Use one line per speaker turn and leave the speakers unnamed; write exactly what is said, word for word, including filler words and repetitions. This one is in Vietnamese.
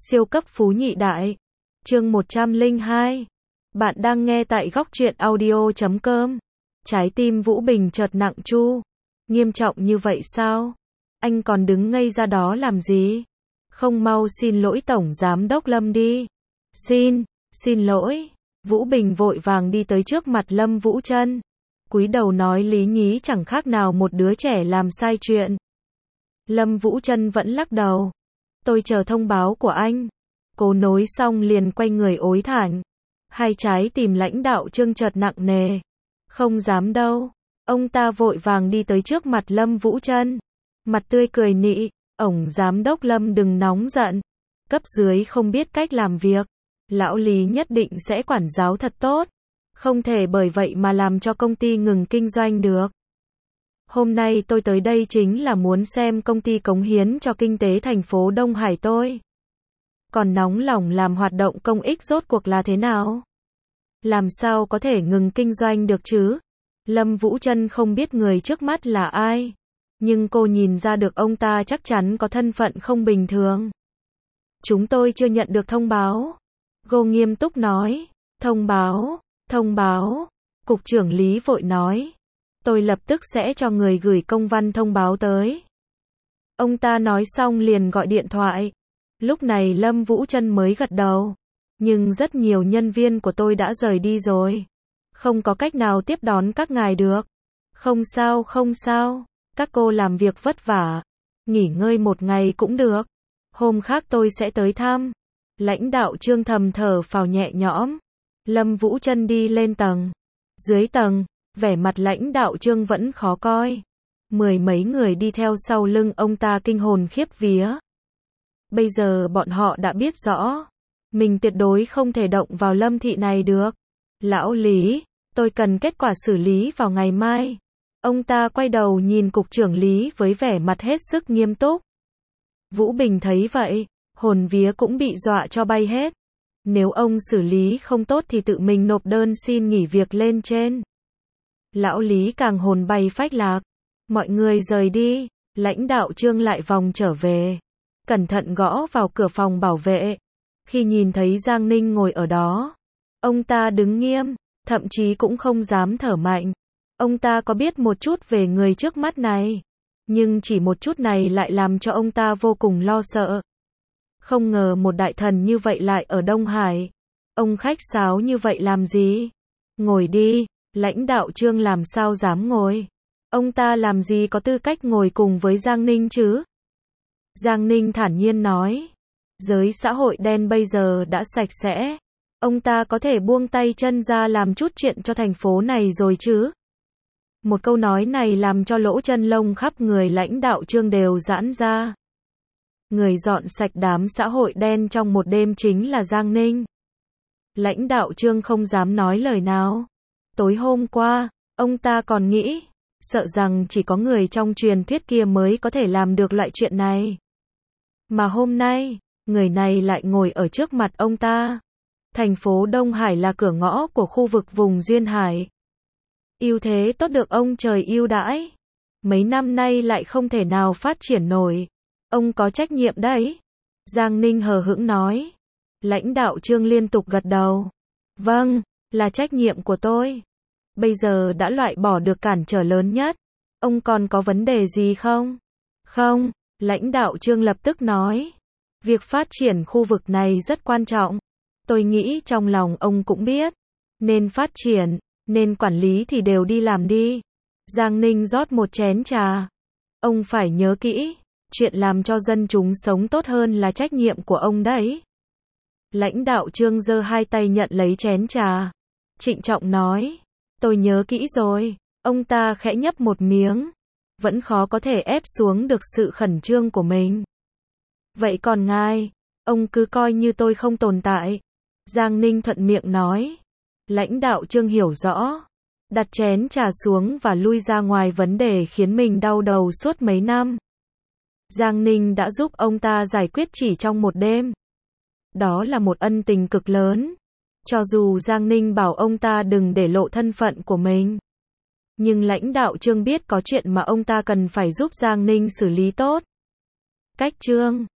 Siêu cấp phú nhị đại. Chương một trăm lẻ hai. Bạn đang nghe tại góc truyện audio chấm com. Trái tim Vũ Bình chợt nặng chu. Nghiêm trọng như vậy sao? Anh còn đứng ngây ra đó làm gì? Không mau xin lỗi Tổng Giám đốc Lâm đi. Xin, xin lỗi. Vũ Bình vội vàng đi tới trước mặt Lâm Vũ Trân. Cúi đầu nói lý nhí chẳng khác nào một đứa trẻ làm sai chuyện. Lâm Vũ Trân vẫn lắc đầu. Tôi chờ thông báo của anh. Cô nối xong liền quay người ối thản. Hai trái tìm lãnh đạo Trương chợt nặng nề. Không dám đâu. Ông ta vội vàng đi tới trước mặt Lâm Vũ Trân. Mặt tươi cười nị. Ổng Giám đốc Lâm đừng nóng giận. Cấp dưới không biết cách làm việc. Lão Lý nhất định sẽ quản giáo thật tốt. Không thể bởi vậy mà làm cho công ty ngừng kinh doanh được. Hôm nay tôi tới đây chính là muốn xem công ty cống hiến cho kinh tế thành phố Đông Hải tôi. Còn nóng lòng làm hoạt động công ích rốt cuộc là thế nào? Làm sao có thể ngừng kinh doanh được chứ? Lâm Vũ Trân không biết người trước mắt là ai. Nhưng cô nhìn ra được ông ta chắc chắn có thân phận không bình thường. Chúng tôi chưa nhận được thông báo. Cô nghiêm túc nói. Thông báo, thông báo. Cục trưởng Lý vội nói. Tôi lập tức sẽ cho người gửi công văn thông báo tới. Ông ta nói xong liền gọi điện thoại. Lúc này Lâm Vũ Trân mới gật đầu. Nhưng rất nhiều nhân viên của tôi đã rời đi rồi. Không có cách nào tiếp đón các ngài được. Không sao, không sao. Các cô làm việc vất vả. Nghỉ ngơi một ngày cũng được. Hôm khác tôi sẽ tới thăm. Lãnh đạo Trương thầm thở phào nhẹ nhõm. Lâm Vũ Trân đi lên tầng. Dưới tầng, vẻ mặt lãnh đạo Trương vẫn khó coi. Mười mấy người đi theo sau lưng ông ta kinh hồn khiếp vía. Bây giờ bọn họ đã biết rõ. Mình tuyệt đối không thể động vào Lâm thị này được. Lão Lý, tôi cần kết quả xử lý vào ngày mai. Ông ta quay đầu nhìn cục trưởng Lý với vẻ mặt hết sức nghiêm túc. Vũ Bình thấy vậy, hồn vía cũng bị dọa cho bay hết. Nếu ông xử lý không tốt thì tự mình nộp đơn xin nghỉ việc lên trên. Lão Lý càng hồn bay phách lạc. Mọi người rời đi, lãnh đạo Trương lại vòng trở về. Cẩn thận gõ vào cửa phòng bảo vệ. Khi nhìn thấy Giang Ninh ngồi ở đó, ông ta đứng nghiêm, thậm chí cũng không dám thở mạnh. Ông ta có biết một chút về người trước mắt này, nhưng chỉ một chút này lại làm cho ông ta vô cùng lo sợ. Không ngờ một đại thần như vậy lại ở Đông Hải. Ông khách sáo như vậy làm gì? Ngồi đi, lãnh đạo Trương làm sao dám ngồi? Ông ta làm gì có tư cách ngồi cùng với Giang Ninh chứ? Giang Ninh thản nhiên nói. Giới xã hội đen bây giờ đã sạch sẽ. Ông ta có thể buông tay chân ra làm chút chuyện cho thành phố này rồi chứ? Một câu nói này làm cho lỗ chân lông khắp người lãnh đạo Trương đều giãn ra. Người dọn sạch đám xã hội đen trong một đêm chính là Giang Ninh. Lãnh đạo Trương không dám nói lời nào. Tối hôm qua, ông ta còn nghĩ, sợ rằng chỉ có người trong truyền thuyết kia mới có thể làm được loại chuyện này. Mà hôm nay, người này lại ngồi ở trước mặt ông ta. Thành phố Đông Hải là cửa ngõ của khu vực vùng Duyên Hải. Ưu thế tốt được ông trời ưu đãi. Mấy năm nay lại không thể nào phát triển nổi. Ông có trách nhiệm đấy. Giang Ninh hờ hững nói. Lãnh đạo Trương liên tục gật đầu. Vâng, là trách nhiệm của tôi. Bây giờ đã loại bỏ được cản trở lớn nhất. Ông còn có vấn đề gì không? Không, lãnh đạo Trương lập tức nói. Việc phát triển khu vực này rất quan trọng. Tôi nghĩ trong lòng ông cũng biết. Nên phát triển, nên quản lý thì đều đi làm đi. Giang Ninh rót một chén trà. Ông phải nhớ kỹ. Chuyện làm cho dân chúng sống tốt hơn là trách nhiệm của ông đấy. Lãnh đạo Trương giơ hai tay nhận lấy chén trà. Trịnh trọng nói. Tôi nhớ kỹ rồi. Ông ta khẽ nhấp một miếng. Vẫn khó có thể ép xuống được sự khẩn trương của mình. Vậy còn ngài, ông cứ coi như tôi không tồn tại. Giang Ninh thuận miệng nói. Lãnh đạo Trương hiểu rõ. Đặt chén trà xuống và lui ra ngoài vấn đề khiến mình đau đầu suốt mấy năm. Giang Ninh đã giúp ông ta giải quyết chỉ trong một đêm. Đó là một ân tình cực lớn. Cho dù Giang Ninh bảo ông ta đừng để lộ thân phận của mình. Nhưng lãnh đạo Trương biết có chuyện mà ông ta cần phải giúp Giang Ninh xử lý tốt. Cách Trương